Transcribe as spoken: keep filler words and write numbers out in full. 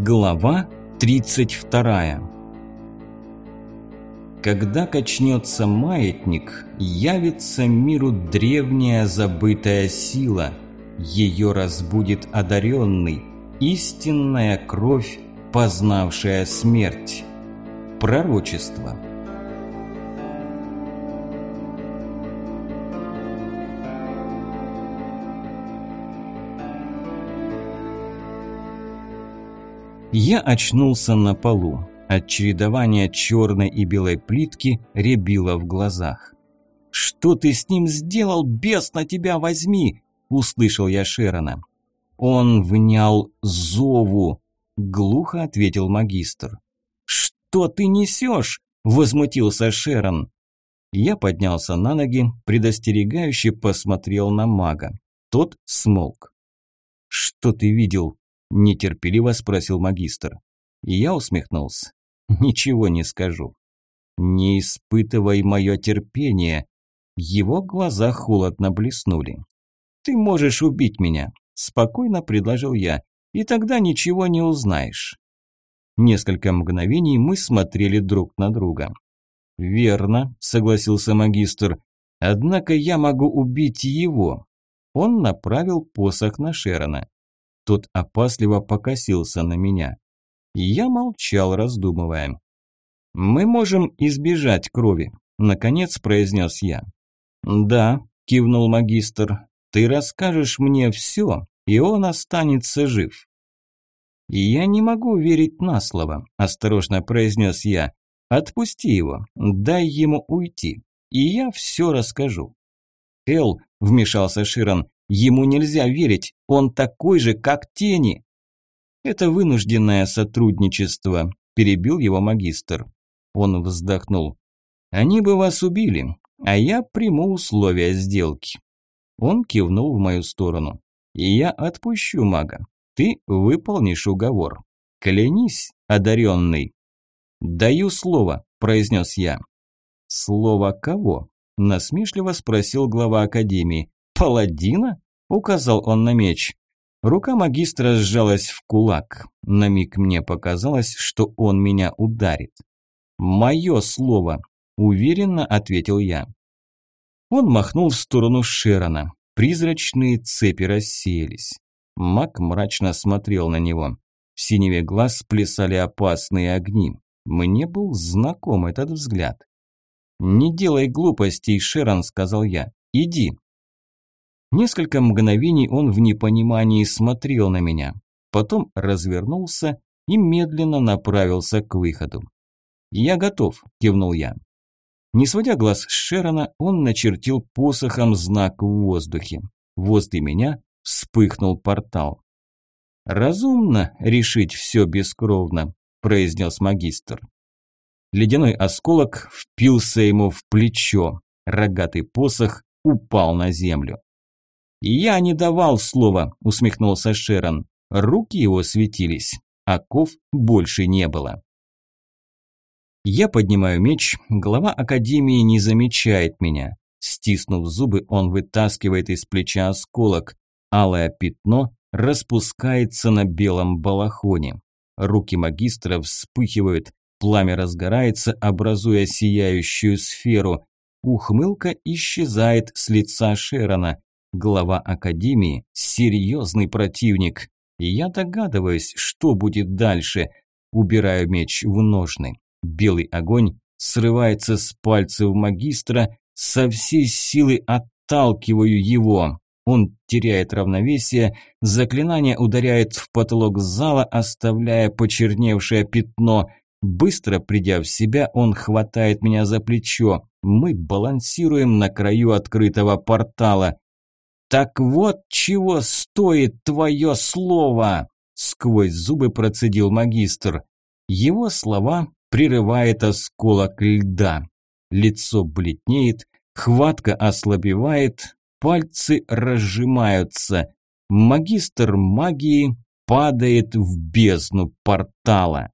Глава тридцать вторая. Когда качнется маятник, явится миру древняя забытая сила. Ее разбудит одаренный, истинная кровь, познавшая смерть. Пророчество. Я очнулся на полу. От чередования черной и белой плитки рябило в глазах. «Что ты с ним сделал, бес на тебя возьми!» – услышал я Шерона. «Он внял зову», – глухо ответил магистр. «Что ты несешь?» – возмутился Шерон. Я поднялся на ноги, предостерегающе посмотрел на мага. Тот смолк. «Что ты видел?» – нетерпеливо спросил магистр. И я усмехнулся. «Ничего не скажу». «Не испытывай мое терпение». Его глаза холодно блеснули. «Ты можешь убить меня», – спокойно предложил я, – «и тогда ничего не узнаешь». Несколько мгновений мы смотрели друг на друга. «Верно», – согласился магистр, – «однако я могу убить его». Он направил посох на Шерона. Тот опасливо покосился на меня. Я молчал, раздумывая. «Мы можем избежать крови», – наконец произнес я. «Да», – кивнул магистр, – «ты расскажешь мне все, и он останется жив». «Я не могу верить на слово», – осторожно произнес я. «Отпусти его, дай ему уйти, и я все расскажу». «Эл», – вмешался Широн, – «ему нельзя верить, он такой же, как тени». «Это вынужденное сотрудничество», – перебил его магистр. Он вздохнул. «Они бы вас убили, а я приму условия сделки». Он кивнул в мою сторону. «И я отпущу мага. Ты выполнишь уговор. Клянись, одаренный». «Даю слово», – произнес я. «Слово кого?» – насмешливо спросил глава академии. «Паладина?» – указал он на меч. Рука магистра сжалась в кулак. На миг мне показалось, что он меня ударит. «Мое слово», – уверенно ответил я. Он махнул в сторону Шерона. Призрачные цепи рассеялись. Маг мрачно смотрел на него. В синеве глаз плясали опасные огни. Мне был знаком этот взгляд. «Не делай глупостей, Шерон», – сказал я. «Иди». Несколько мгновений он в непонимании смотрел на меня. Потом развернулся и медленно направился к выходу. «Я готов», – кивнул я. Не сводя глаз с Шерона, он начертил посохом знак в воздухе. Возле меня вспыхнул портал. «Разумно решить все бескровно», – произнес магистр. Ледяной осколок впился ему в плечо. Рогатый посох упал на землю. «Я не давал слова», – усмехнулся Шерон. Руки его светились. Оков больше не было. Я поднимаю меч, глава академии не замечает меня. Стиснув зубы, он вытаскивает из плеча осколок. Алое пятно распускается на белом балахоне. Руки магистра вспыхивают, пламя разгорается, образуя сияющую сферу. Ухмылка исчезает с лица Шерона. Глава академии – серьезный противник. И я догадываюсь, что будет дальше. Убираю меч в ножны. Белый огонь срывается с пальцев магистра, со всей силы отталкиваю его. Он теряет равновесие, заклинание ударяет в потолок зала, оставляя почерневшее пятно. Быстро придя в себя, он хватает меня за плечо. Мы балансируем на краю открытого портала. «Так вот чего стоит твое слово!» – сквозь зубы процедил магистр. Его слова прерывает осколок льда. Лицо бледнеет, хватка ослабевает, пальцы разжимаются. Магистр магии падает в бездну портала.